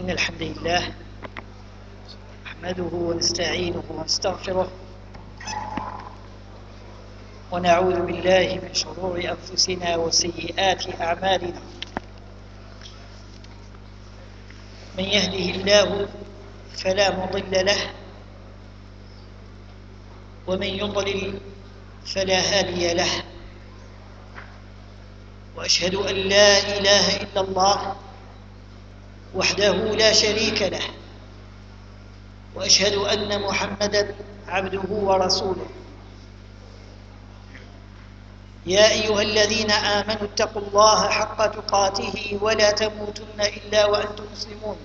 إن الحمد لله نحمده ونستعينه ونستغفره ونعوذ بالله من شرور أنفسنا وسيئات أعمالنا. من يهده الله فلا مضل له ومن يضلل فلا هادي له، وأشهد أن لا إله إلا الله وحده لا شريك له، وأشهد أن محمدًا عبده ورسوله. يا أيها الذين آمنوا اتقوا الله حق تقاته ولا تموتن إلا وأنتم مسلمون.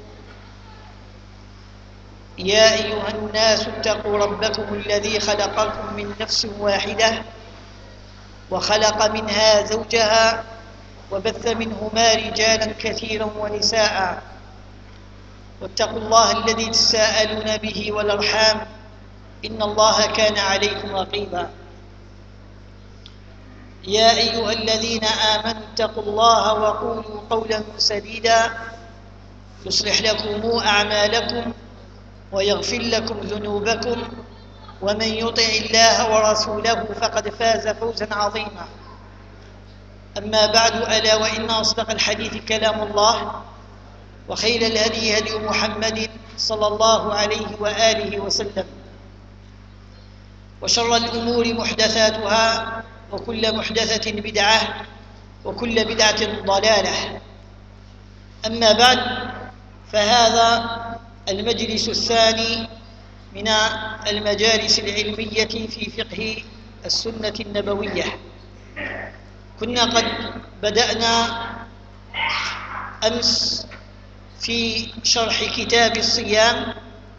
يا أيها الناس اتقوا ربكم الذي خلقكم من نفس واحدة وخلق منها زوجها وبث منهما رجالا كثيرا ونساء، واتقوا الله الذي تساءلون به والأرحام إن الله كان عليكم رقيبا. يا أيها الذين آمنوا اتقوا الله وقولوا قولا سديدا يصلح لكم أعمالكم ويغفر لكم ذنوبكم، ومن يطع الله ورسوله فقد فاز فوزا عظيما. أما بعد، ألا وإن أصدق الحديث كلام الله، وخير الهدي هدي محمد صلى الله عليه وآله وسلم، وشر الأمور محدثاتها، وكل محدثة بدعة، وكل بدعة ضلالة. أما بعد، فهذا المجلس الثاني من المجالس العلمية في فقه السنة النبوية. كنا قد بدأنا أمس في شرح كتاب الصيام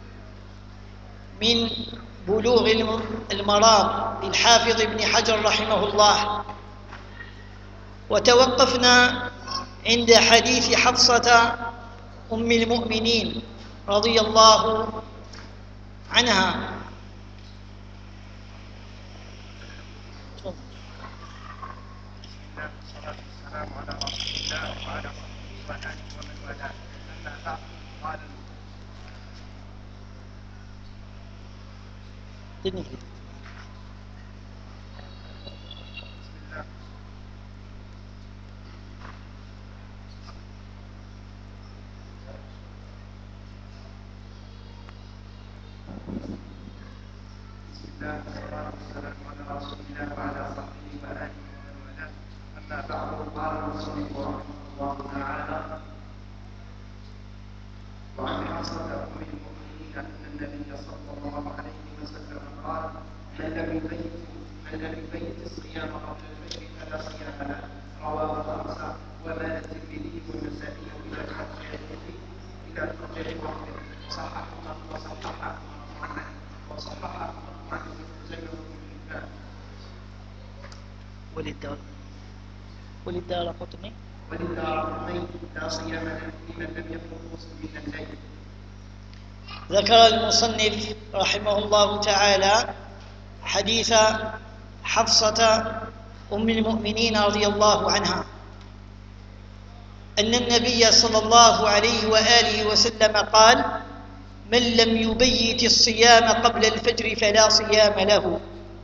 من بلوغ المرام للحافظ ابن حجر رحمه الله، وتوقفنا عند حديث حفصة أم المؤمنين رضي الله عنها. والسلام على رسول الله وعلى صحبه وآله ومن والاه. أما بعد، قال بسم الله. بسم الله والصلاة والسلام على رسول الله وعلى صحبه وآله ومن والاه. أما بعد، قال المصنف رحمه الله تعالى: وعن حفصة أم المؤمنين أن النبي صلى الله عليه وسلم قال: من لم يبيت الصيام قبل الفجر فلا صيام له. رواه خمسة، ومال الترمذي والنسائي إلى الترجيح وحده، وصححه مرفوعا ابن خزيمة وابن حبان. وللدارقطني لا صيام لمن لم يبلغ من الليل. ذكر المصنف رحمه الله تعالى حديث حفصة أم المؤمنين رضي الله عنها أن النبي صلى الله عليه وآله وسلم قال: من لم يبيت الصيام قبل الفجر فلا صيام له.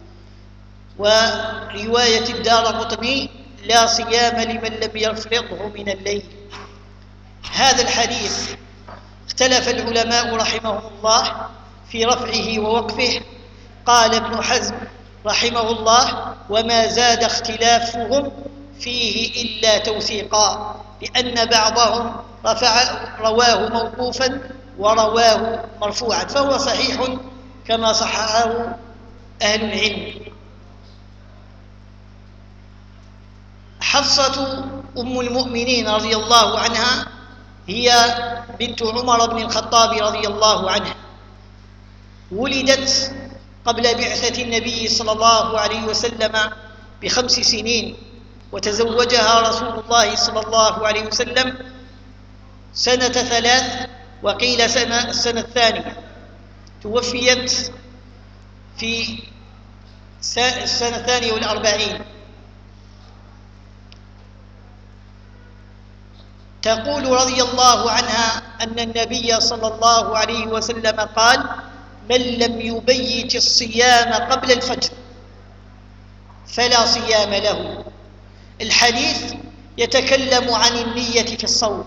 ورواية الدارقطني: لا صيام لمن لم يفرضه من الليل. هذا الحديث اختلف العلماء رحمهم الله في رفعه ووقفه. قال ابن حزم رحمه الله: وما زاد اختلافهم فيه إلا توثيقا، لأن بعضهم رواه موقوفا ورواه مرفوعا، فهو صحيح كما صححه أهل العلم. حفصة أم المؤمنين رضي الله عنها هي بنت عمر بن الخطاب رضي الله عنه، ولدت قبل بعثة النبي صلى الله عليه وسلم ب5 سنين، وتزوجها رسول الله صلى الله عليه وسلم سنة 3، وقيل السنة الثانية. توفيت في السنة 42. تقول رضي الله عنها أن النبي صلى الله عليه وسلم قال: من لم يبيت الصيام قبل الفجر فلا صيام له. الحديث يتكلم عن النية في الصوم،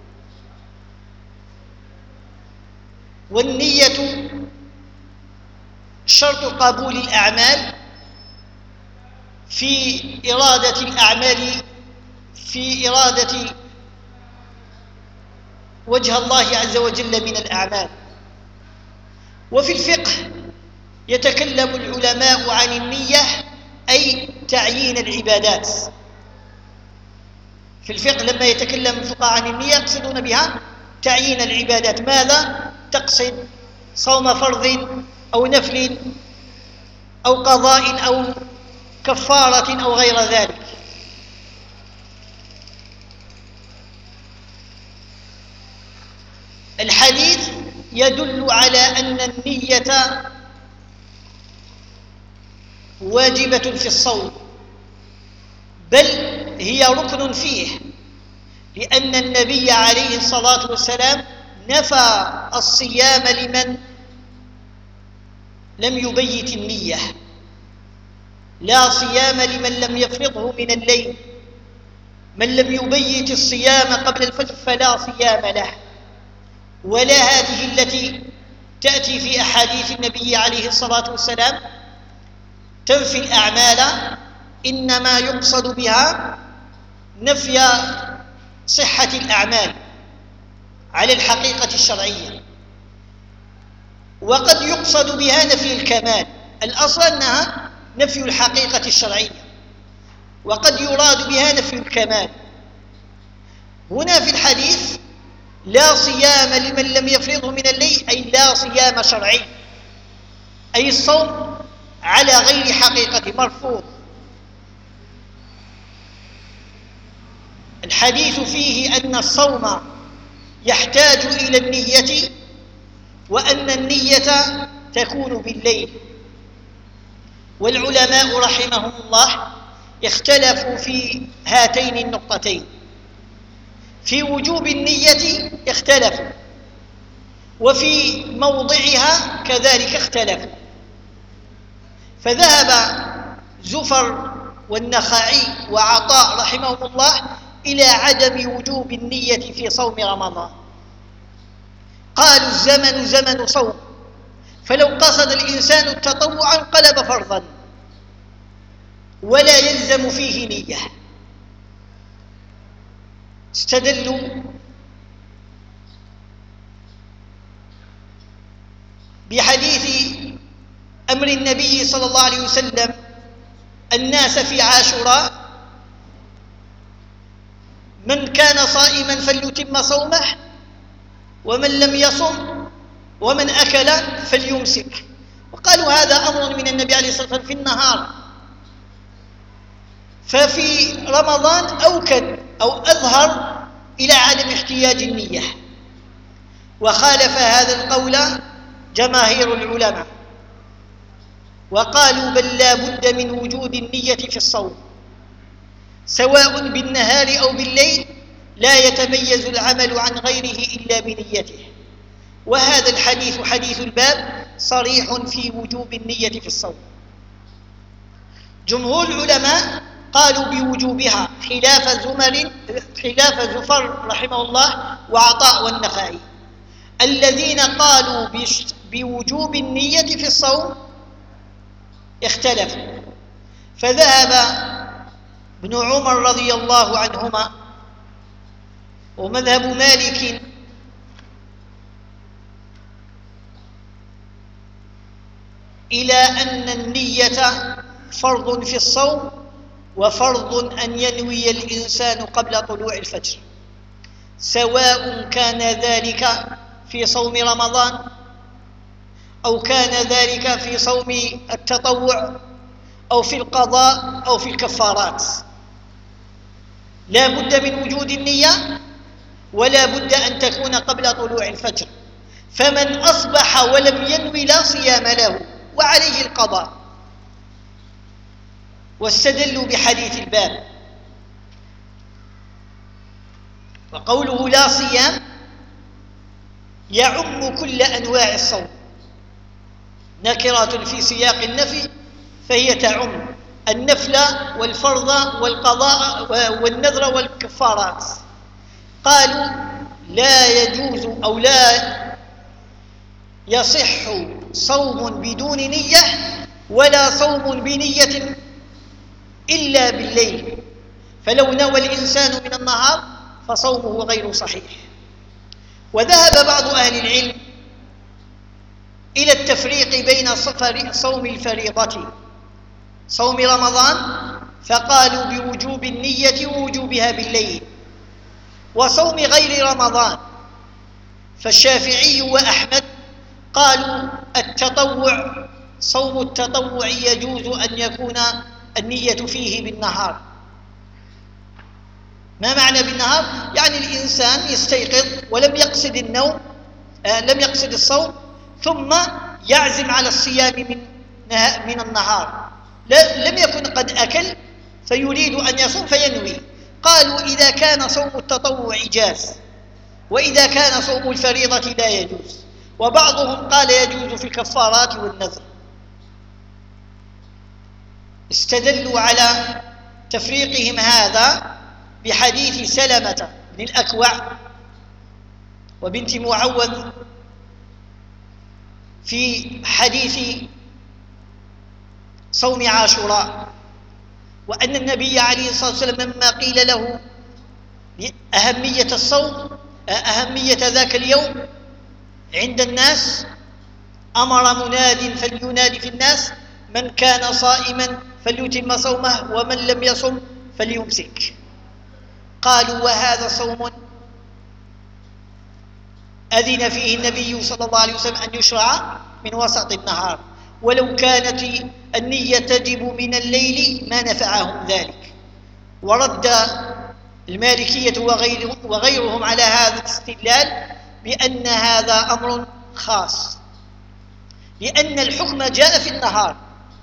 والنية شرط قبول الأعمال، في إرادة الأعمال، في إرادة وجه الله عز وجل من الأعمال. وفي الفقه يتكلم العلماء عن النية أي تعيين العبادات. في الفقه لما يتكلم الفقهاء عن النية يقصدون بها تعيين العبادات. ماذا تقصد؟ صوم فرض أو نفل أو قضاء أو كفارة أو غير ذلك. الحديث يدل على أن النية واجبة في الصوم، بل هي ركن فيه، لأن النبي عليه الصلاة والسلام نفى الصيام لمن لم يبيت النية. لا صيام لمن لم يفرضه من الليل. من لم يبيت الصيام قبل الفجر فلا صيام له. ولا هذه التي تأتي في أحاديث النبي عليه الصلاة والسلام تنفي الأعمال، إنما يقصد بها نفي صحة الأعمال على الحقيقة الشرعية، وقد يقصد بها نفي الكمال. الأصل أنها نفي الحقيقة الشرعية، وقد يراد بها نفي الكمال. هنا في الحديث لا صيام لمن لم يفرضه من الليل، أي لا صيام شرعي، أي الصوم على غير حقيقة مرفوض. الحديث فيه أن الصوم يحتاج إلى النية، وأن النية تكون بالليل. والعلماء رحمهم الله اختلفوا في هاتين النقطتين. في وجوب النية اختلفوا، وفي موضعها كذلك اختلفوا. فذهب زفر والنخعي وعطاء رحمهم الله إلى عدم وجوب النية في صوم رمضان. قالوا الزمن زمن صوم، فلو قصد الإنسان التطوع انقلب فرضا ولا يلزم فيه نية. استدلوا بحديث أمر النبي صلى الله عليه وسلم الناس في عاشوراء: من كان صائما فليتم صومه، ومن لم يصم ومن أكل فليمسك. وقالوا هذا أمر من النبي عليه الصلاة والسلام في النهار، ففي رمضان أوكد أو أظهر إلى عدم احتياج النية. وخالف هذا القول جماهير العلماء، وقالوا بل لا بد من وجود النية في الصوم، سواء بالنهار أو بالليل، لا يتميز العمل عن غيره إلا بنيته. وهذا الحديث حديث الباب صريح في وجوب النية في الصوم. جمهور العلماء قالوا بوجوبها خلاف زفر رحمه الله وعطاء والنخعي. الذين قالوا بوجوب النية في الصوم اختلفوا، فذهب ابن عمر رضي الله عنهما ومذهب مالك إلى أن النية فرض في الصوم، وفرض أن ينوي الإنسان قبل طلوع الفجر، سواء كان ذلك في صوم رمضان أو كان ذلك في صوم التطوع أو في القضاء أو في الكفارات. لا بد من وجود النية، ولا بد أن تكون قبل طلوع الفجر. فمن أصبح ولم ينوي لا صيام له وعليه القضاء. واستدلوا بحديث الباب. وقوله لا صيام يعم كل أنواع الصوم، نكرة في سياق النفي فهي تعم النفل والفرض والقضاء والنذر والكفارات. قالوا لا يجوز أو لا يصح صوم بدون نية ولا صوم بنية إلا بالليل، فلو نوى الإنسان من النهار فصومه غير صحيح. وذهب بعض أهل العلم إلى التفريق بين صوم الفريضة صوم رمضان فقالوا بوجوب النية ووجوبها بالليل، وصوم غير رمضان فالشافعي وأحمد قالوا التطوع صوم التطوع يجوز أن يكون النية فيه بالنهار. ما معنى بالنهار؟ يعني الإنسان يستيقظ ولم يقصد النوم، لم يقصد الصوم، ثم يعزم على الصيام من النهار، لم يكن قد أكل فيريد أن يصوم فينوي. قالوا إذا كان صوم التطوع جاز، وإذا كان صوم الفريضة لا يجوز. وبعضهم قال يجوز في الكفارات والنذر. استدلوا على تفريقهم هذا بحديث سلمة بن الأكوع وبنت معوذ في حديث صوم عاشوراء، وأن النبي عليه الصلاة والسلام لما قيل له أهمية الصوم أهمية ذاك اليوم عند الناس أمر مناد فلينادي في الناس من كان صائما فليتم صومه ومن لم يصم فليمسك. قالوا وهذا صوم أذن فيه النبي صلى الله عليه وسلم أن يشرع من وسط النهار، ولو كانت النية تجب من الليل ما نفعهم ذلك. ورد المالكية وغيرهم على هذا الاستدلال بأن هذا أمر خاص، لأن الحكم جاء في النهار،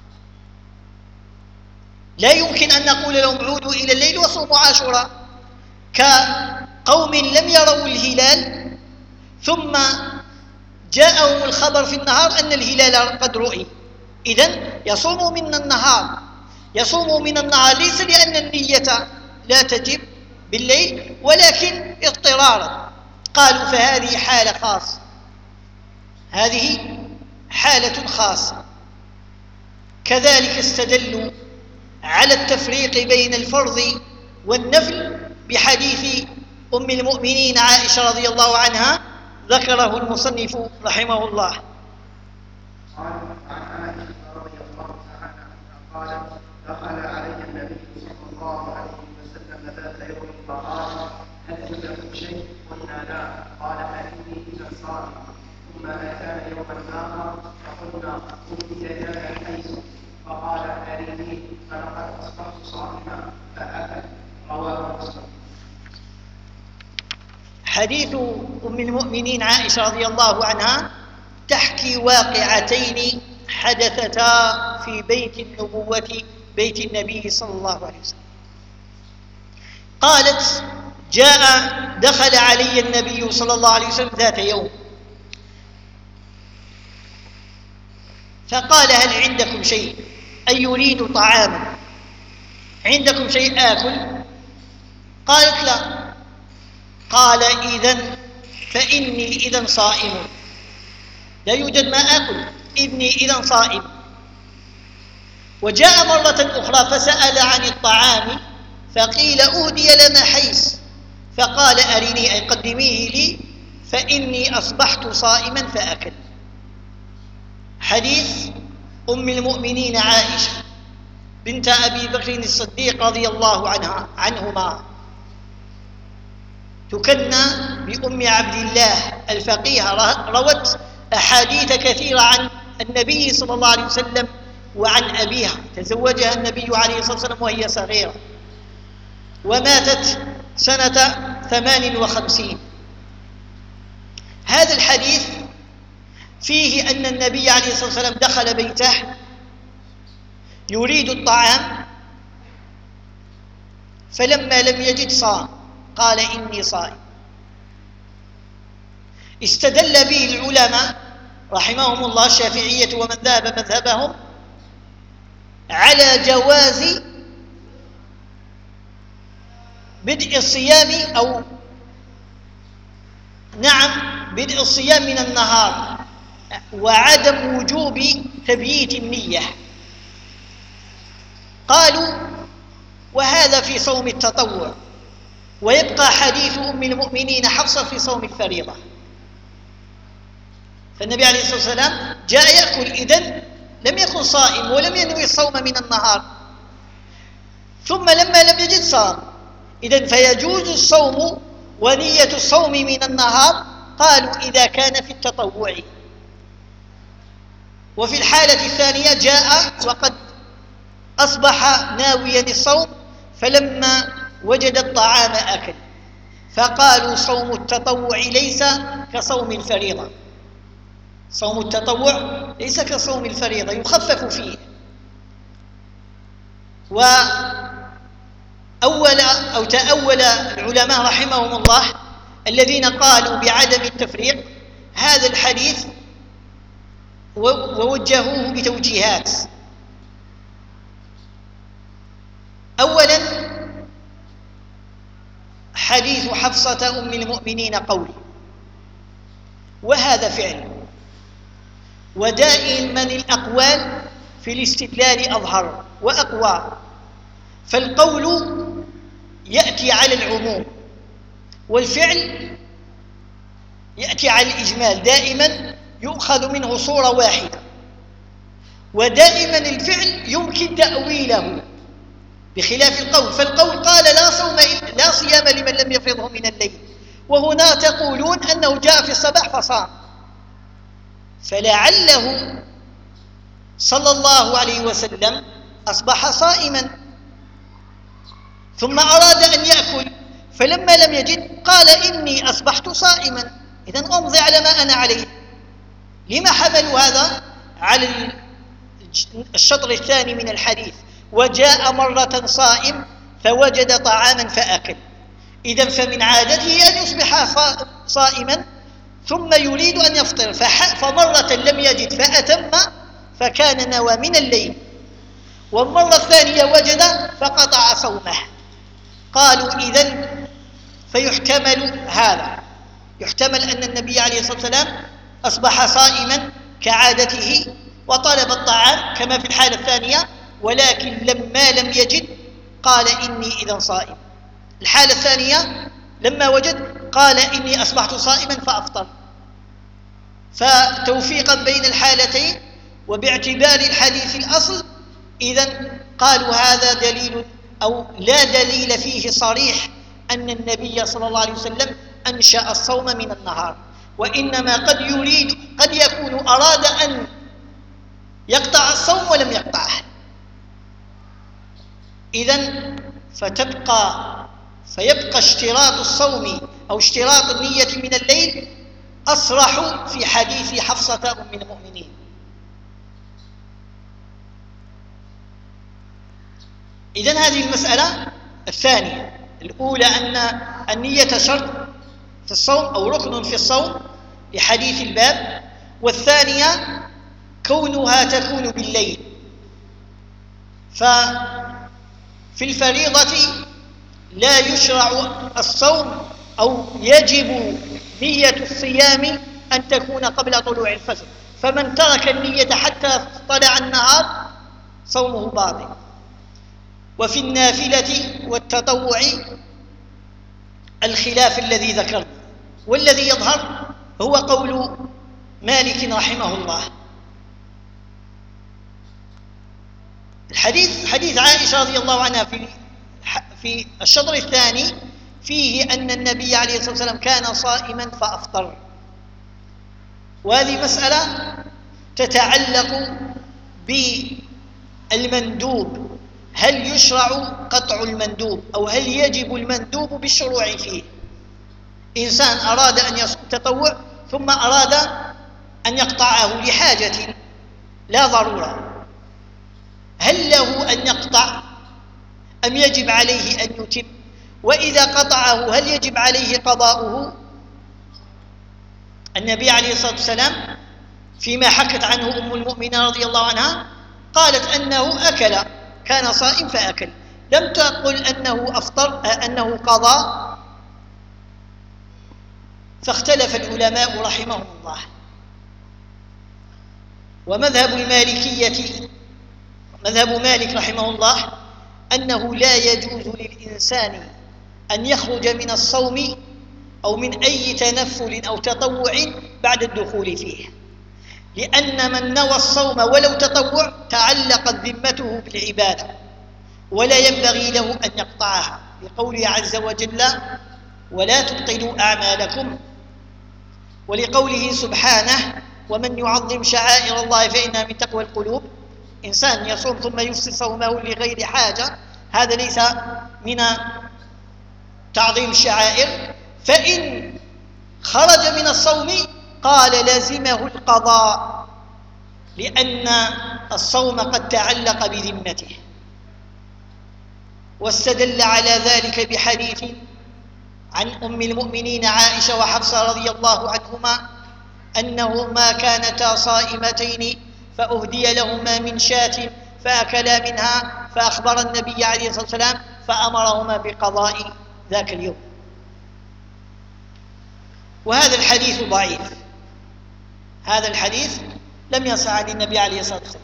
لا يمكن أن نقول لهم عودوا إلى الليل وصوموا عاشوراء، كقوم لم يروا الهلال ثم جاءهم الخبر في النهار أن الهلال قد رؤي، إذن يصوموا من النهار. يصوموا من النهار ليس لأن النية لا تجب بالليل ولكن اضطرارا. قالوا فهذه حالة خاصة، هذه حالة خاصة. كذلك استدلوا على التفريق بين الفرض والنفل بحديث أم المؤمنين عائشة رضي الله عنها ذكره المصنف رحمه الله. قال عن عائشة رضي الله تعالى عنها قالت دخل علي النبي صلى الله عليه وسلم ذات يوم فقال هل عندكم شيء؟ قلنا لا. قال أرني إذا صائم. ثم أتانا يوما آخر فقلنا أوتي لنا الحيث فقال أرني فلقد أصبحت صائما فأكل. رواه مسلم. حديث أم المؤمنين عائشة رضي الله عنها تحكي واقعتين حدثتا في بيت النبوة بيت النبي صلى الله عليه وسلم. قالت دخل علي النبي صلى الله عليه وسلم ذات يوم فقال هل عندكم شيء؟ أي يريد طعاما، عندكم شيء آكل؟ قالت لا. قال إذن فإني إذن صائم، لا يوجد ما آكل، إني إذن صائم. وجاء مرة أخرى فسأل عن الطعام فقيل أهدي لنا حيث، فقال أرني أي قدميه لي فإني أصبحت صائما فأكل. حديث أم المؤمنين عائشة بنت أبي بكر الصديق رضي الله عنهما، تكنى بأم عبد الله الفقيهة، روت أحاديث كثيرة عن النبي صلى الله عليه وسلم وعن أبيها. تزوجها النبي عليه الصلاة والسلام وهي صغيرة، وماتت سنة 58. هذا الحديث فيه أن النبي عليه الصلاة والسلام دخل بيته يريد الطعام، فلما لم يجد صام، قال إني صائم. استدل به العلماء رحمهم الله الشافعية ومن ذهب مذهبهم على جواز بدء الصيام أو بدء الصيام من النهار وعدم وجوب تبييت النية. قالوا وهذا في صوم التطوع، ويبقى حديث أم المؤمنين حفصة في صوم الفريضة. فالنبي عليه الصلاة والسلام جاء يأكل، إذن لم يكن صائم ولم ينوي الصوم من النهار، ثم لما لم يجد صام، إذن فيجوز الصوم ونية الصوم من النهار. قالوا إذا كان في التطوع. وفي الحالة الثانية جاء وقد أصبح ناويا الصوم فلما وجد الطعام أكل، فقالوا صوم التطوع ليس كصوم الفريضة. صوم التطوع ليس كصوم الفريضة، يخفف فيه. تأول العلماء رحمهم الله الذين قالوا بعدم التفريق هذا الحديث ووجهوه بتوجيهات. أولا حديث حفصة أم المؤمنين قول، وهذا فعل، ودائما الأقوال في الاستدلال أظهر وأقوى، فالقول يأتي على العموم والفعل يأتي على الإجمال، دائما يؤخذ منه صورة واحدة، ودائما الفعل يمكن تأويله بخلاف القول. فالقول قال لا صيام لمن لم يفرضه من الليل، وهنا تقولون أنه جاء في الصباح فصام، فلعله صلى الله عليه وسلم أصبح صائما ثم أراد أن يأكل، فلما لم يجد قال إني أصبحت صائما، إذن أمضي على ما أنا عليه. لما حملوا هذا على الشطر الثاني من الحديث؟ وجاء مرة صائم فوجد طعاما فأكل، إذن فمن عادته أن يصبح صائما ثم يريد أن يفطر، فمرة لم يجد فأتم فكان نوى من الليل، والمرة الثانية وجد فقطع صومه. قالوا إذن فيحتمل هذا، يحتمل أن النبي عليه الصلاة والسلام أصبح صائما كعادته وطلب الطعام كما في الحالة الثانية، ولكن لما لم يجد قال إني إذن صائم. الحالة الثانية لما وجد قال إني أصبحت صائما فأفطر. فتوفيقا بين الحالتين وباعتبار الحديث الأصل، إذن قالوا هذا دليل أو لا دليل فيه صريح أن النبي صلى الله عليه وسلم أنشأ الصوم من النهار، وإنما قد يكون أراد أن يقطع الصوم ولم يقطعه. إذن فيبقى اشتراط الصوم أو اشتراط النية من الليل أصرح في حديث حفصة أم المؤمنين. إذن هذه المسألة الثانية. الأولى أن النية شرط في الصوم أو ركن في الصوم لحديث الباب، والثانية كونها تكون بالليل. ففي الفريضة لا يشرع الصوم أو يجب نية الصيام أن تكون قبل طلوع الفجر، فمن ترك النية حتى طلع النهار صومه باطل. وفي النافلة والتطوع الخلاف الذي ذكرنا، والذي يظهر هو قول مالك رحمه الله. حديث عائشة رضي الله عنها في الشطر الثاني فيه أن النبي عليه الصلاة والسلام كان صائما فأفطر، وهذه مسألة تتعلق بالمندوب، هل يشرع قطع المندوب أو هل يجب المندوب بالشروع فيه؟ إنسان أراد أن يصوم تطوع ثم أراد أن يقطعه لحاجة لا ضرورة، هل له أن يقطع أم يجب عليه أن يتم؟ وإذا قطعه هل يجب عليه قضاؤه؟ النبي عليه الصلاة والسلام فيما حكت عنه أم المؤمنين رضي الله عنها قالت أنه أكل، كان صائم فأكل، لم تقل أنه أفطر أنه قضى. فاختلف العلماء رحمهم الله. ومذهب المالكية مذهب مالك رحمه الله أنه لا يجوز للإنسان أن يخرج من الصوم أو من أي تنفل أو تطوع بعد الدخول فيه، لأن من نوى الصوم ولو تطوع تعلقت ذمته بالعبادة ولا ينبغي له أن يقطعها، لقوله عز وجل ولا تبطلوا أعمالكم، ولقوله سبحانه ومن يعظم شعائر الله فإنها من تقوى القلوب. إنسان يصوم ثم يفسد صومه لغير حاجة هذا ليس من تعظيم الشعائر، فإن خرج من الصوم قال لازمه القضاء لأن الصوم قد تعلق بذمته. واستدل على ذلك بحديث عن أم المؤمنين عائشة وحفصة رضي الله عنهما أنهما كانتا صائمتين فأهدي لهما من شاة فأكلا منها فأخبر النبي عليه الصلاة والسلام فأمرهما بقضاء ذاك اليوم. وهذا الحديث ضعيف، هذا الحديث لم يصح عن النبي عليه الصلاة والسلام.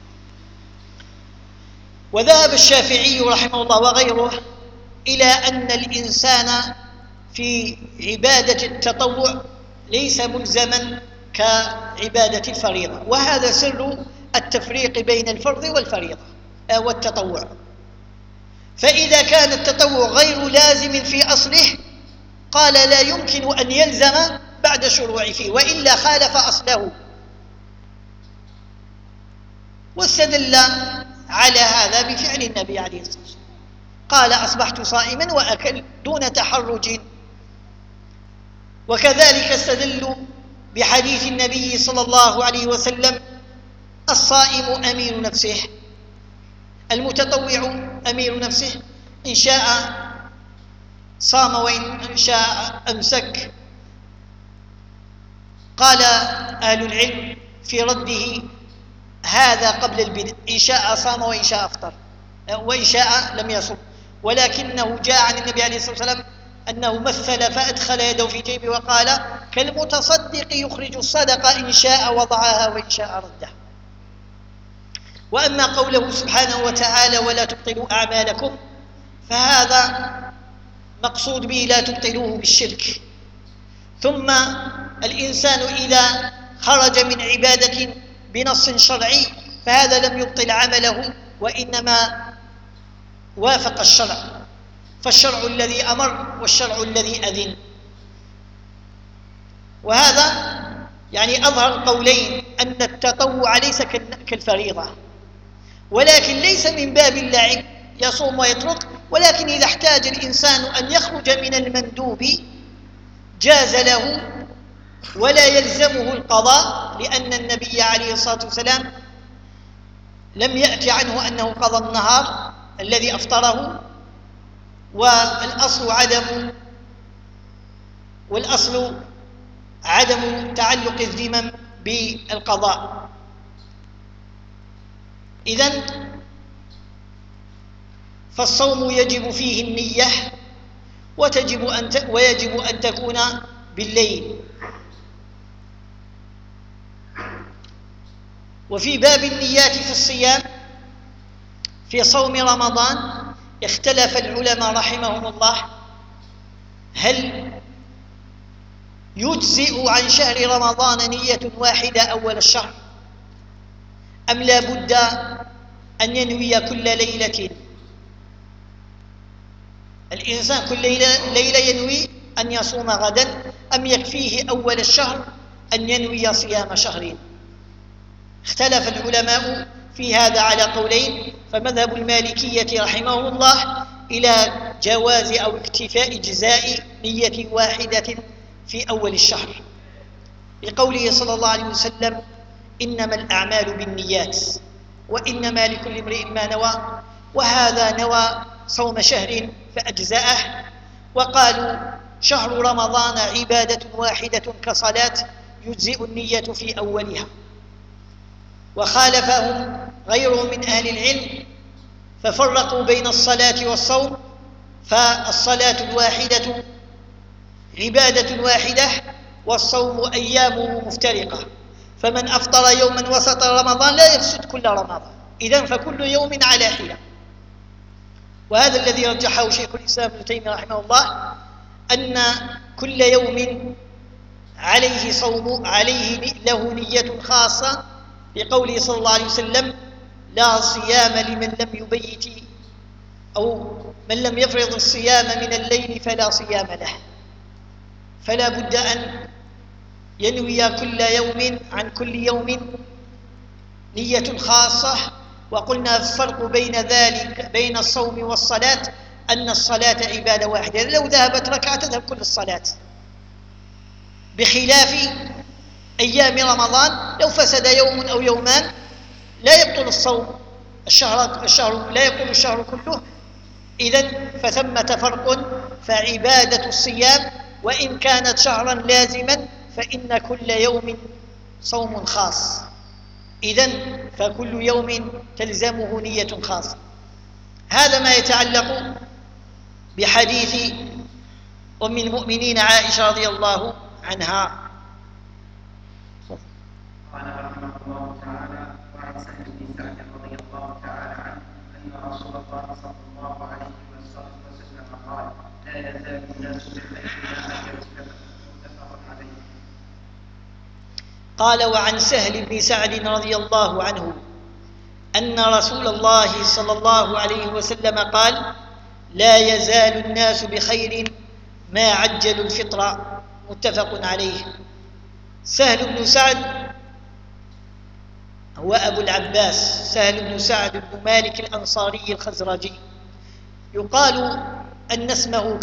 وذهب الشافعي رحمه الله وغيره إلى أن الإنسان في عبادة التطوع ليس ملزما كعبادة الفريضة، وهذا سر التفريق بين الفرض والفريضة والتطوع. فإذا كان التطوع غير لازم في أصله قال لا يمكن أن يلزم بعد الشروع فيه وإلا خالف أصله. واستدل على هذا بفعل النبي عليه الصلاة والسلام، قال أصبحت صائما وأكل دون تحرج. وكذلك استدلوا بحديث النبي صلى الله عليه وسلم الصائم أمير نفسه، المتطوع أمير نفسه، إن شاء صام وإن شاء أمسك. قال أهل العلم في رده هذا قبل البدء، إن شاء صام وإن شاء أفطر وإن شاء لم يصم، ولكنه جاء عن النبي عليه الصلاة والسلام أنه مثل فأدخل يده في جيبه وقال كالمتصدق يخرج الصدقة إن شاء وضعها وإن شاء ردها. وأما قوله سبحانه وتعالى ولا تبطلوا أعمالكم فهذا مقصود به لا تبطلوه بالشرك. ثم الإنسان إذا خرج من عبادة بنص شرعي فهذا لم يبطل عمله وإنما وافق الشرع، فالشرع الذي أمر والشرع الذي أذن. وهذا يعني أظهر قولين أن التطوع ليس كالفريضة، ولكن ليس من باب اللعب يصوم ويترك، ولكن إذا احتاج الإنسان أن يخرج من المندوب جاز له ولا يلزمه القضاء، لأن النبي عليه الصلاة والسلام لم يأتي عنه أنه قضى النهار الذي أفطره، والأصل عدم تعلق الذمم بالقضاء. إذن فالصوم يجب فيه النية ويجب أن تكون بالليل. وفي باب النيات في الصيام في صوم رمضان اختلف العلماء رحمهم الله هل يجزئ عن شهر رمضان نية واحدة أول الشهر أم لا بد أن ينوي كل ليلة. الإنسان كل ليلة ينوي أن يصوم غدا أم يكفيه أول الشهر أن ينوي صيام شهرين. اختلف العلماء في هذا على قولين، فمذهب المالكية رحمه الله إلى جواز أو اكتفاء إجزاء نية واحدة في أول الشهر، لقوله صلى الله عليه وسلم إنما الأعمال بالنيات وإنما لكل امرئ ما نوى، وهذا نوى صوم شهر فأجزأه وقالوا شهر رمضان عبادة واحدة كصلاة يجزئ النية في أولها. وخالفهم غيرهم من أهل العلم ففرقوا بين الصلاة والصوم، فالصلاة الواحدة عبادة واحدة والصوم أيامه مفترقة، فمن أفطر يوما وسط رمضان لا يفسد كل رمضان، إذن فكل يوم على حدة. وهذا الذي رجحه شيخ الإسلام ابن تيمية رحمه الله، أن كل يوم عليه له نية خاصة، بقوله صلى الله عليه وسلم: لا صيام لمن لم يبيت أو من لم يفرض الصيام من الليل فلا صيام له. فلا بد أن ينوي كل يوم عن كل يوم نية خاصة. وقلنا الفرق بين ذلك بين الصوم والصلاة أن الصلاة عبادة واحدة، لو ذهبت ركعة تذهب كل الصلاة، بخلاف أيام رمضان لو فسد يوم أو يومان لا يبطل الصوم، الشهر لا يبطل الشهر كله. إذن فثمة فرق، فعبادة الصيام وإن كانت شهرا لازما فإن كل يوم صوم خاص، إذن فكل يوم تلزمه نية خاصة. هذا ما يتعلق بحديث أم المؤمنين عائشة رضي الله عنها. قال رحمه الله تعالى: وعن سهل بن سعد رضي الله تعالى عنه أن رسول الله صلى الله عليه وسلم قال: لا يزال الناس بخير ما عجلوا متفق عليه. قال: وعن سهل بن سعد رضي الله عنه أن رسول الله صلى الله عليه وسلم قال: لا يزال الناس بخير ما عجلوا الفطر، متفق عليه. سهل بن سعد هو أبو العباس، سهل بن سعد بن مالك الأنصاري الخزرجي. يقال أن اسمه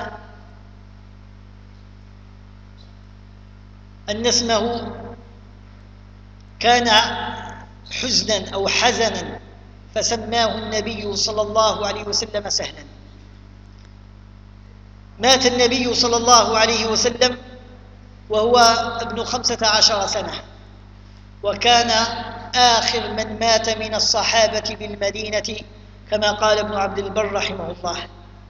كان حزنا أو حزنا، فسماه النبي صلى الله عليه وسلم سهلا. مات النبي صلى الله عليه وسلم وهو ابن 15 سنة، وكان آخر من مات من الصحابة بالمدينة كما قال ابن عبد البر رحمه الله.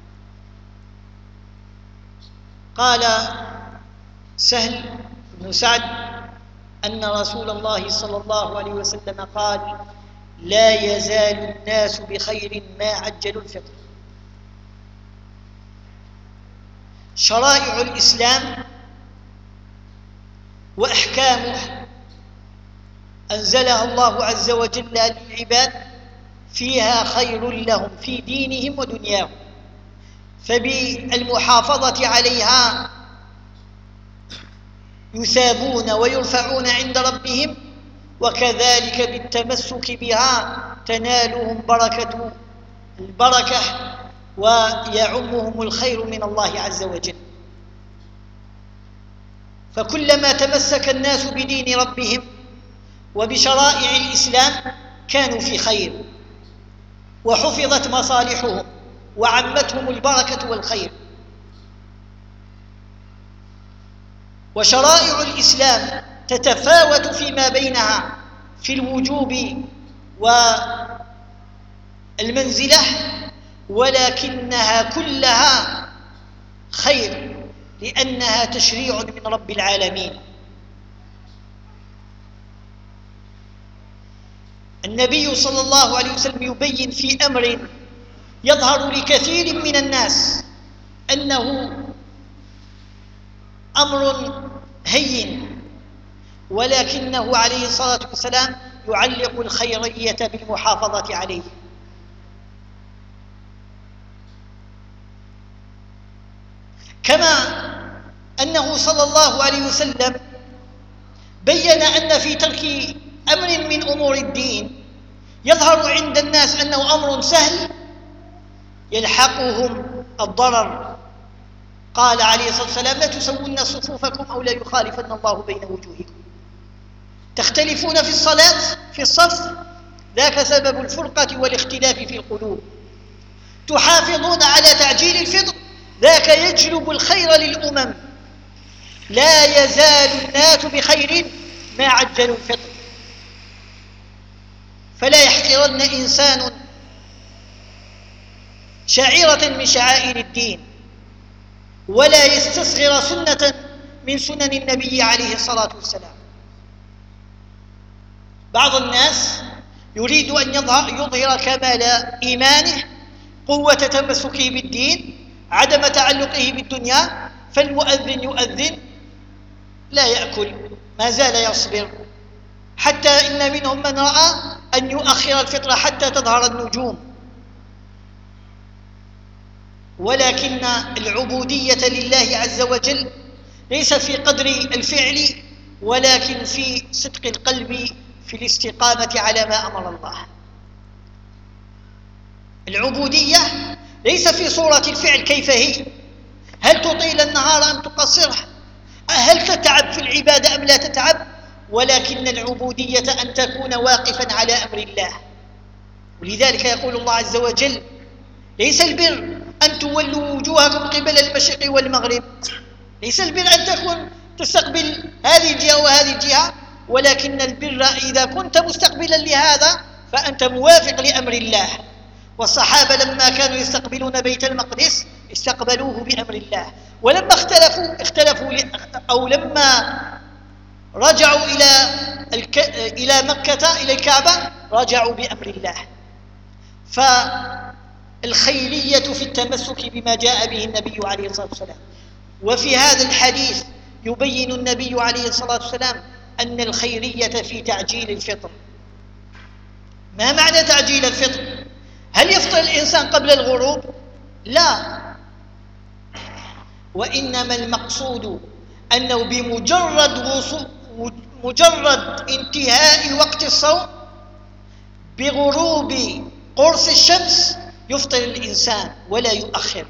قال سهل بن سعد أن رسول الله صلى الله عليه وسلم قال: لا يزال الناس بخير ما عجلوا الفطر. شرائع الإسلام وأحكامه أنزلها الله عز وجل للعباد فيها خير لهم في دينهم ودنياهم، فبالمحافظة عليها يثابون ويرفعون عند ربهم، وكذلك بالتمسك بها تنالهم البركة ويعمهم الخير من الله عز وجل. فكلما تمسك الناس بدين ربهم وبشرائع الإسلام كانوا في خير، وحفظت مصالحهم وعمتهم البركة والخير. وشرائع الإسلام تتفاوت فيما بينها في الوجوب والمنزلة، ولكنها كلها خير لأنها تشريع من رب العالمين. النبي صلى الله عليه وسلم يبين في أمر يظهر لكثير من الناس أنه أمر هين، ولكنه عليه الصلاة والسلام يعلق الخيرية بالمحافظة عليه. كما أنه صلى الله عليه وسلم بين أن في ترك أمر من أمور الدين يظهر عند الناس أنه أمر سهل يلحقهم الضرر. قال عليه الصلاة والسلام: لا تسوون صفوفكم أو لا يخالفن الله بين وجوهكم. تختلفون في الصلاة في الصف، ذاك سبب الفرقة والاختلاف في القلوب. تحافظون على تعجيل الفطر، ذاك يجلب الخير للأمم. لا يزال الناس بخير ما عجلوا الفطر. فلا يحقرن إنسان شعيرة من شعائر الدين، ولا يستصغر سنة من سنن النبي عليه الصلاة والسلام. بعض الناس يريد أن يظهر كمال إيمانه، قوة تمسكه بالدين، عدم تعلقه بالدنيا، فالمؤذن يؤذن لا يأكل، ما زال يصبر، حتى إن منهم من رأى أن يؤخر الفطر حتى تظهر النجوم. ولكن العبودية لله عز وجل ليس في قدر الفعل، ولكن في صدق القلب، في الاستقامة على ما أمر الله. العبودية ليس في صورة الفعل كيف هي، هل تطيل النهار أم تقصره، هل تتعب في العبادة أم لا تتعب، ولكن العبودية أن تكون واقفا على أمر الله. ولذلك يقول الله عز وجل: ليس البر أن تولوا وجوهكم قبل المشرق والمغرب. ليس البر أن تكون تستقبل هذه الجهة وهذه الجهة، ولكن البر إذا كنت مستقبلا لهذا فأنت موافق لأمر الله. والصحابة لما كانوا يستقبلون بيت المقدس استقبلوه بأمر الله، ولما اختلفوا أو لما رجعوا إلى مكة إلى الكعبة رجعوا بأمر الله. فالخيرية في التمسك بما جاء به النبي عليه الصلاة والسلام. وفي هذا الحديث يبين النبي عليه الصلاة والسلام أن الخيرية في تعجيل الفطر. ما معنى تعجيل الفطر؟ هل يفطر الإنسان قبل الغروب؟ لا، وإنما المقصود أنه بمجرد انتهاء وقت الصوم بغروب قرص الشمس يفطر الإنسان ولا يؤخر.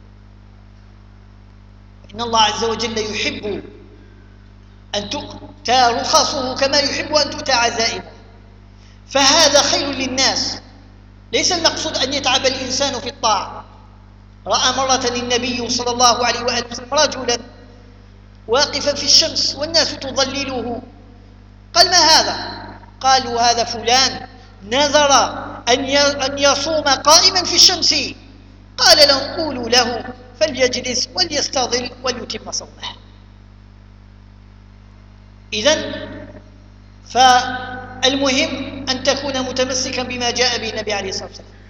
إن الله عز وجل يحب أن تؤتى رخصه كما يحب أن تؤتى عزائمه، فهذا خير للناس. ليس المقصود أن يتعب الإنسان في الطاعة. رأى مرة النبي صلى الله عليه وآله وسلم رجلا واقفا في الشمس والناس تظلله، قال: ما هذا؟ قالوا: هذا فلان نذر أن يصوم قائما في الشمس. قال لهم: قولوا له فليجلس وليستظل وليتم صومه. إذن فالمهم أن تكون متمسكا بما جاء به النبي عليه الصلاة والسلام.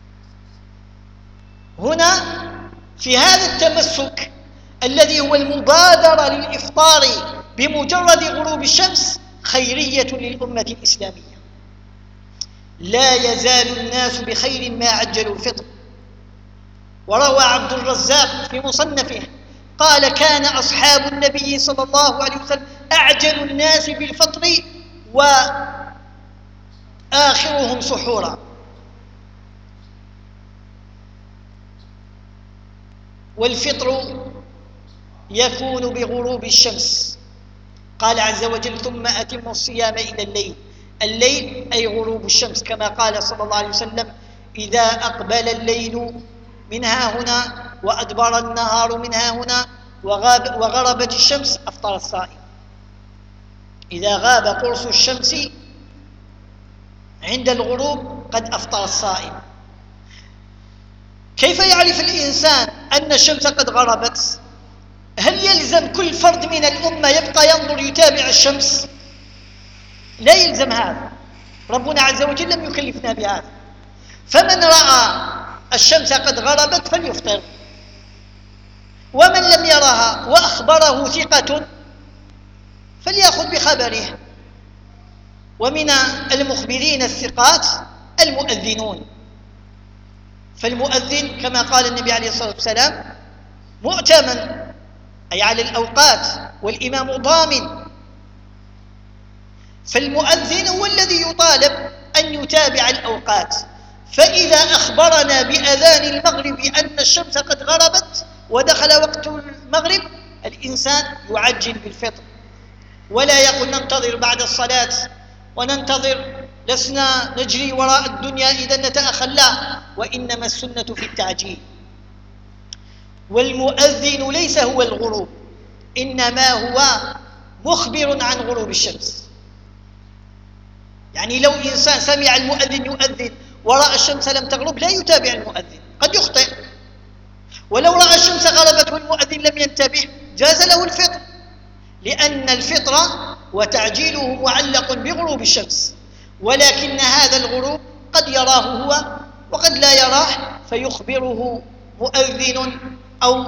هنا في هذا التمسك الذي هو المبادرة للإفطار بمجرد غروب الشمس خيرية للأمة الإسلامية. لا يزال الناس بخير ما عجلوا الفطر. وروى عبد الرزاق في مصنفه قال: كان أصحاب النبي صلى الله عليه وسلم أعجل الناس بالفطر وآخرهم سحورا. والفطر يكون بغروب الشمس. قال عز وجل: ثم أتموا الصيام إلى الليل. الليل أي غروب الشمس، كما قال صلى الله عليه وسلم: إذا أقبل الليل من ها هنا وأدبر النهار من ها هنا وغربت الشمس أفطر الصائم. إذا غاب قرص الشمس عند الغروب قد أفطر الصائم. كيف يعرف الإنسان أن الشمس قد غربت؟ هل يلزم كل فرد من الأمة يبقى ينظر يتابع الشمس؟ لا يلزم هذا، ربنا عز وجل لم يكلفنا بهذا. فمن رأى الشمس قد غربت فليفطر، ومن لم يرها وأخبره ثقة فليأخذ بخبره. ومن المخبرين الثقات المؤذنون، فالمؤذن كما قال النبي عليه الصلاة والسلام مؤتمن أي على الأوقات، والإمام ضامن. فالمؤذن هو الذي يطالب أن يتابع الأوقات. فإذا أخبرنا بأذان المغرب أن الشمس قد غربت ودخل وقت المغرب، الإنسان يعجل بالفطر ولا يقول ننتظر بعد الصلاة وننتظر، لسنا نجري وراء الدنيا إذا نتأخر، لا، وإنما السنة في التعجيل. والمؤذن ليس هو الغروب، إنما هو مخبر عن غروب الشمس. يعني لو إنسان سمع المؤذن يؤذن ورأى الشمس لم تغرب لا يتابع المؤذن، قد يخطئ. ولو رأى الشمس غربت والمؤذن لم ينتبه جاز له الفطر، لأن الفطر وتعجيله معلق بغروب الشمس، ولكن هذا الغروب قد يراه هو وقد لا يراه، فيخبره مؤذن أو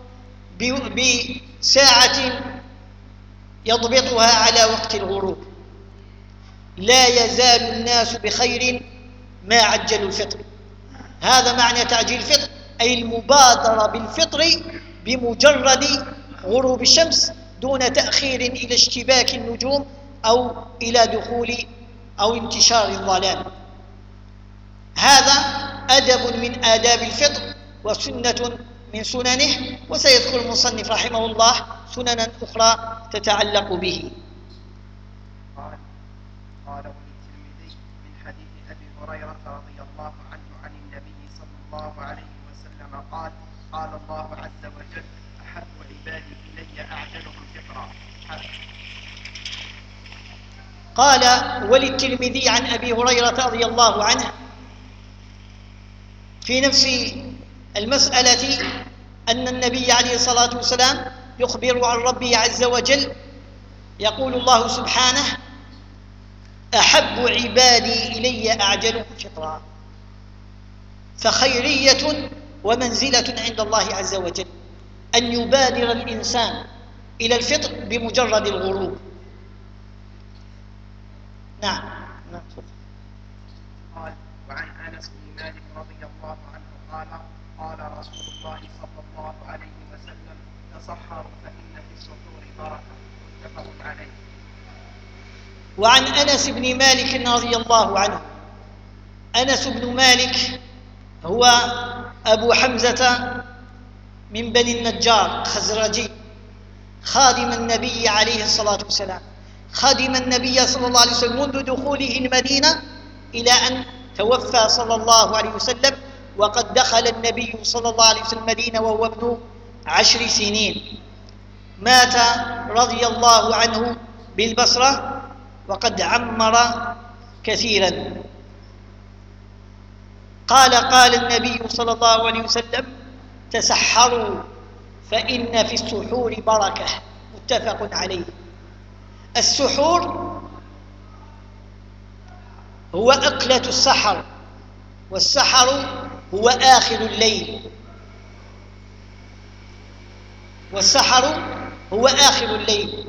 بساعة يضبطها على وقت الغروب. لا يزال الناس بخير ما عجلوا الفطر. هذا معنى تعجيل الفطر، أي المبادرة بالفطر بمجرد غروب الشمس دون تأخير إلى اشتباك النجوم أو إلى دخول أو انتشار الظلام. هذا أدب من آداب الفطر وسنة من سننه، وسيذكر المصنف رحمه الله سننا أخرى تتعلق به. قال وللترمذي من حديث أبي هريرة رضي الله عنه عن النبي صلى الله عليه وسلم قال: قال الله عز وجل: أحب عبادي إلي أعجلهم فطرا. قال وللترمذي عن أبي هريرة رضي الله عنه في نفس المسألة أن النبي عليه الصلاة والسلام يخبر عن ربه عز وجل، يقول الله سبحانه: أحب عبادي إلي أعجلهم فطرا. فخيرية ومنزلة عند الله عز وجل أن يبادر الإنسان إلى الفطر بمجرد الغروب. نعم. قال: وعن أنس بن مالك رضي الله عنه قال: قال رسول الله صلى الله عليه وسلم: تصحروا فإن في السحور بركة. متفق عليه. وعن أنس بن مالك رضي الله عنه. أنس بن مالك هو أبو حمزة من بني النجار، خزرجي، خادم النبي عليه الصلاة والسلام، خادم النبي صلى الله عليه وسلم منذ دخوله المدينة إلى أن توفى صلى الله عليه وسلم، وقد دخل النبي صلى الله عليه وسلم المدينة وهو ابن 10 سنين. مات رضي الله عنه بالبصرة وقد عمر كثيرا. قال النبي صلى الله عليه وسلم: تسحروا فإن في السحور بركة. متفق عليه. السحور هو أكلة السحر، والسحر هو آخر الليل، والسحر هو آخر الليل.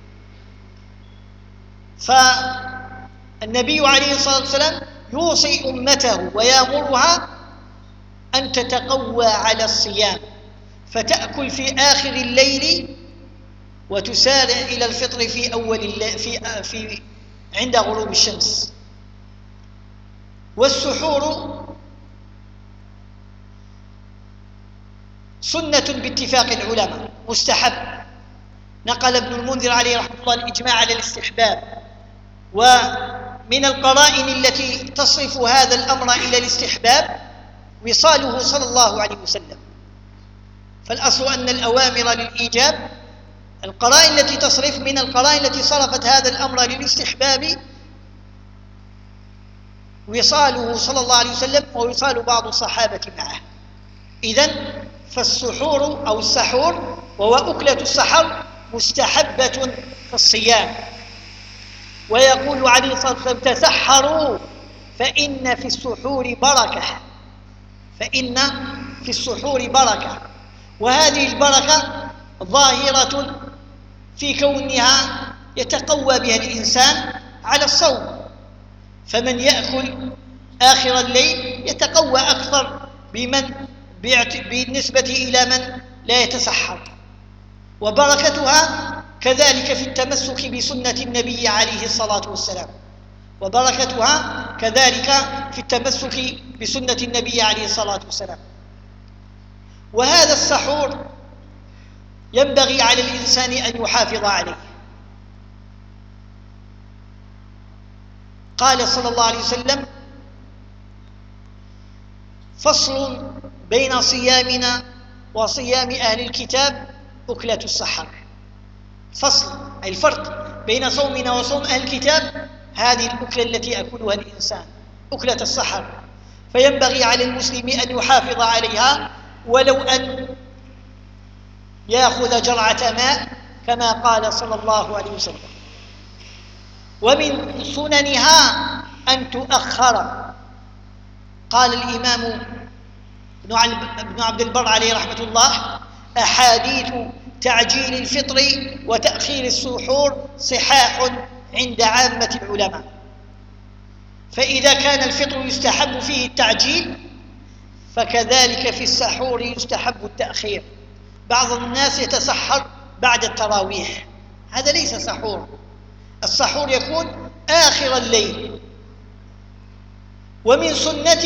فالنبي عليه الصلاة والسلام يوصي أمته ويأمرها أن تتقوى على الصيام، فتأكل في آخر الليل وتسارع إلى الفطر في أول الليل في عند غروب الشمس. والسحور سنة باتفاق العلماء، مستحب. نقل ابن المنذر عليه رحمه الله الإجماع على الاستحباب. ومن القرائن التي تصرف هذا الأمر إلى الاستحباب وصاله صلى الله عليه وسلم. فالأصل أن الأوامر للإيجاب، القرائن التي تصرف من القرائن التي صرفت هذا الأمر للاستحباب وصاله صلى الله عليه وسلم ووصال بعض الصحابة معه. إذن فالسحور أو السحور وهو أكلة السحر مستحبة في الصيام. ويقول عليه الصلاة والسلام: تسحروا فإن في السحور بركة. فإن في السحور بركة. وهذه البركة ظاهرة في كونها يتقوى بها الإنسان على الصوم، فمن يأكل آخر الليل يتقوى أكثر بالنسبة إلى من لا يتسحر. وبركتها كذلك في التمسك بسنة النبي عليه الصلاة والسلام، وبركتها كذلك في التمسك بسنة النبي عليه الصلاة والسلام. وهذا السحور ينبغي على الإنسان أن يحافظ عليه. قال صلى الله عليه وسلم: فصل بين صيامنا وصيام أهل الكتاب أكلة السحر. فصل أي الفرق بين صومنا وصوم أهل الكتاب، هذه الأكلة التي يأكلها الإنسان أكلة السحر، فينبغي على المسلم أن يحافظ عليها ولو أن يأخذ جرعة ماء كما قال صلى الله عليه وسلم. ومن سننها أن تؤخر. قال الإمام ابن عبد البر عليه رحمة الله: أحاديث تعجيل الفطر وتأخير السحور صحاح عند عامة العلماء. فإذا كان الفطر يستحب فيه التعجيل فكذلك في السحور يستحب التأخير. بعض الناس يتسحر بعد التراويح، هذا ليس سحور. السحور يكون آخر الليل. ومن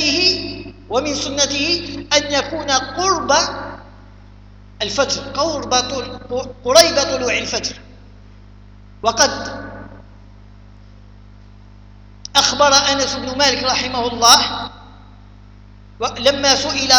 سنته أن يكون قرب الفجر، قريب طلوع الفجر. وقد أخبر أنس بن مالك رحمه الله لما سئل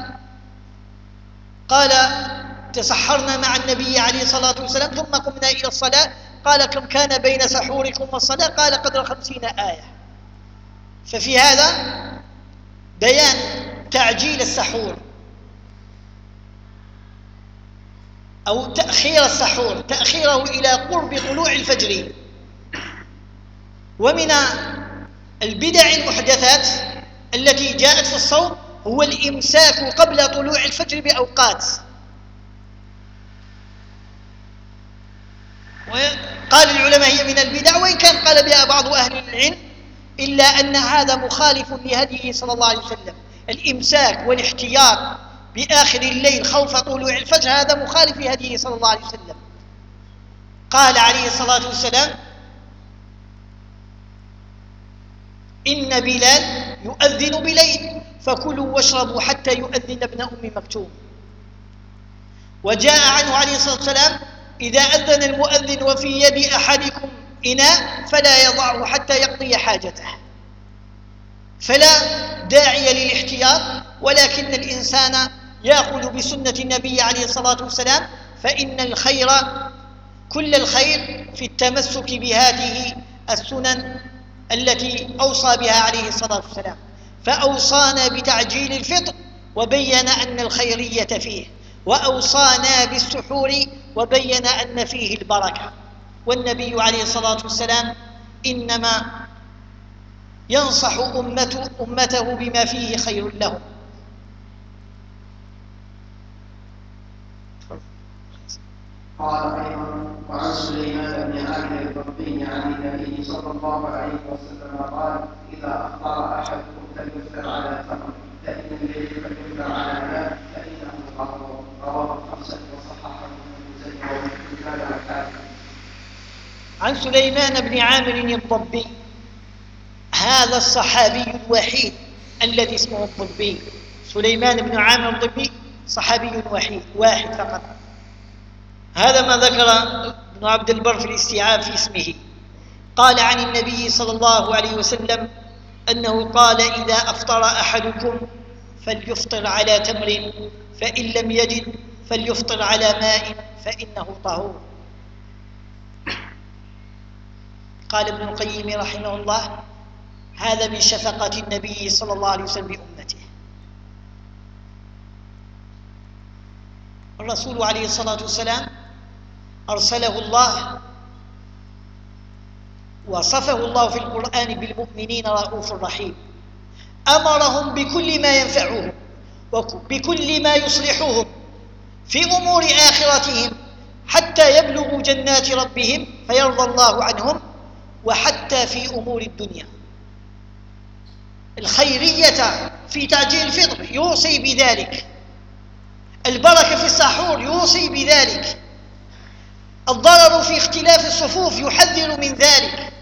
قال: تسحرنا مع النبي عليه الصلاة والسلام ثم قمنا إلى الصلاة، قال: كم كان بين سحوركم والصلاة؟ قال: قدر 50 آية. ففي هذا بيان تعجيل السحور أو تأخير السحور، تأخيره إلى قرب طلوع الفجر. ومن البدع المحدثات التي جاءت في الصوم هو الإمساك قبل طلوع الفجر بأوقات. وقال العلماء هي من البدع، وإن كان قال بها بعض أهل العلم، إلا أن هذا مخالف لهديه صلى الله عليه وسلم. الإمساك والاحتياط بآخر الليل خوف طلوع الفجر هذا مخالف لهديه صلى الله عليه وسلم. قال عليه الصلاة والسلام: إن بلال يؤذن بليل فكلوا واشربوا حتى يؤذن ابن أم مكتوم. وجاء عنه عليه الصلاة والسلام: إذا أذن المؤذن وفي يد أحدكم إناء فلا يضعه حتى يقضي حاجته. فلا داعي للاحتياط، ولكن الإنسان يأخذ بسنة النبي عليه الصلاة والسلام، فإن الخير كل الخير في التمسك بهذه السنن التي أوصى بها عليه الصلاة والسلام. فأوصانا بتعجيل الفطر وبين أن الخيرية فيه، وأوصانا بالسحور وبين أن فيه البركة. والنبي عليه الصلاة والسلام إنما ينصح أمته بما فيه خير لهم. قال أيضا: وعن سليمان بن عامر الضبي عن النبي صلى الله عليه وسلم قال: إذا أفطر أحدكم فليفطر على تمر، فإن الليل فليفطر على ماء فإنه طهور. رواه الخمسة وصححه ابن مزين وابن الحاكم. عن سليمان بن عامر الضبي، هذا الصحابي الوحيد الذي اسمه الضبي. سليمان بن عامر الضبي صحابي واحد فقط. هذا ما ذكر ابن عبد البر في الاستيعاب في اسمه. قال عن النبي صلى الله عليه وسلم أنه قال: إذا أفطر أحدكم فليفطر على تمر، فإن لم يجد فليفطر على ماء فإنه طهور. قال ابن القيم رحمه الله: هذا من شفقة النبي صلى الله عليه وسلم بأمته. الرسول عليه الصلاة والسلام أرسله الله، وصفه الله في القرآن بالمؤمنين رؤوف رحيم. أمرهم بكل ما ينفعهم وبكل ما يصلحهم في أمور آخرتهم حتى يبلغوا جنات ربهم فيرضى الله عنهم، وحتى في أمور الدنيا. الخيرية في تعجيل الفطر يوصي بذلك، البركة في السحور يوصي بذلك، الضرر في اختلاف الصفوف يحذر من ذلك.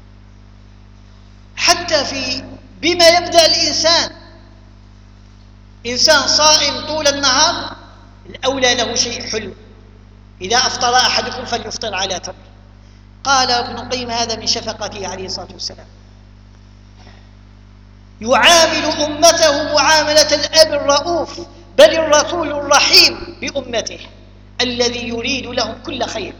حتى في بما يبدأ الإنسان، إنسان صائم طول النهار الأولى له شيء حلو. إذا أفطر أحدكم فليفطر على تمر. قال ابن القيم: هذا من شفقته عليه الصلاة والسلام. يعامل أمته معاملة الأب الرؤوف بل الرسول الرحيم بأمته الذي يريد لهم كل خير.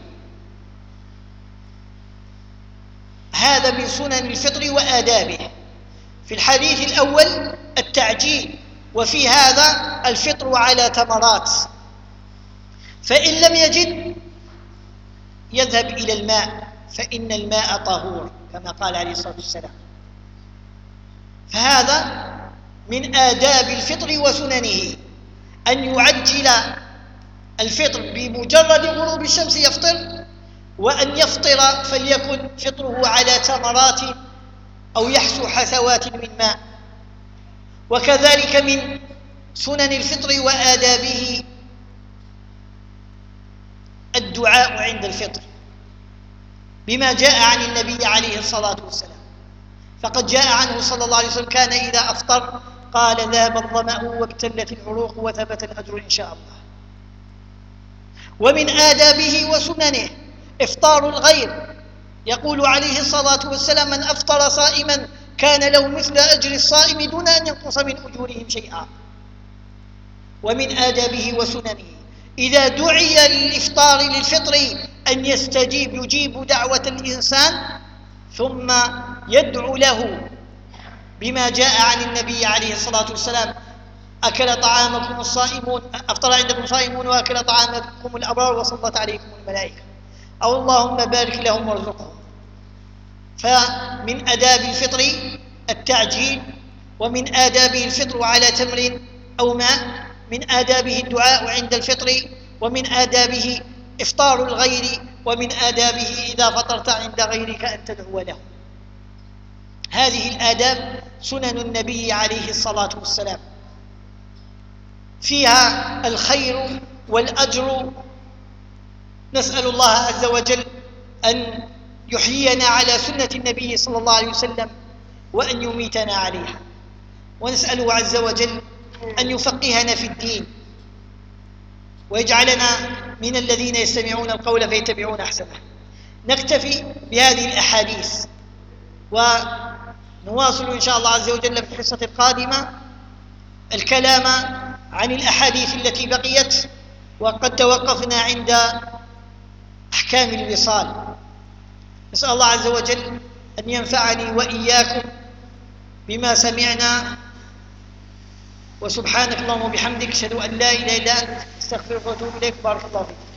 هذا من سنن الفطر وآدابه. في الحديث الأول التعجيل، وفي هذا الفطر على تمرات، فإن لم يجد يذهب إلى الماء فإن الماء طهور كما قال عليه الصلاة والسلام. فهذا من آداب الفطر وسننه أن يعجل الفطر بمجرد غروب الشمس يفطر، وأن يفطر فليكن فطره على تمرات أو يحسو حثوات من ماء. وكذلك من سنن الفطر وآدابه الدعاء عند الفطر بما جاء عن النبي عليه الصلاة والسلام. فقد جاء عنه صلى الله عليه وسلم كان إذا أفطر قال ذهب الظمأ وابتلت العروق وثبت الأجر إن شاء الله. ومن آدابه وسننه إفطار الغير، يقول عليه الصلاة والسلام من أفطر صائما كان له مثل أجر الصائم دون أن ينقص من أجورهم شيئا. ومن آدابه وسننه إذا دعي للإفطار للفطر أن يجيب دعوة الإنسان ثم يدعو له بما جاء عن النبي عليه الصلاة والسلام أكل طعامكم الصائمون، أفطر عندكم صائمون وأكل طعامكم الأبرار وصلت عليكم الملائكة، أو اللهم بارك لهم وارزقهم. فمن آداب الفطر التعجيل، ومن آدابه الفطر على تمر أو ماء، من آدابه الدعاء عند الفطر، ومن آدابه إفطار الغير، ومن آدابه إذا فطرت عند غيرك أن تدعو له. هذه الآداب سنن النبي عليه الصلاة والسلام فيها الخير والأجر. نسأل الله عز وجل أن يحيينا على سنة النبي صلى الله عليه وسلم وأن يميتنا عليها، ونسأله عز وجل أن يفقهنا في الدين ويجعلنا من الذين يستمعون القول فيتبعون أحسنه. نكتفي بهذه الأحاديث ونواصل إن شاء الله عز وجل في الحصة القادمة الكلام عن الأحاديث التي بقيت، وقد توقفنا عند أحكام الوصال. نسأل الله عز وجل أن ينفعني وإياكم بما سمعنا، وسبحانك اللهم وبحمدك أشهد أن لا إله إلا أنت أستغفرك وأتوب إليك. بارك الله فيك.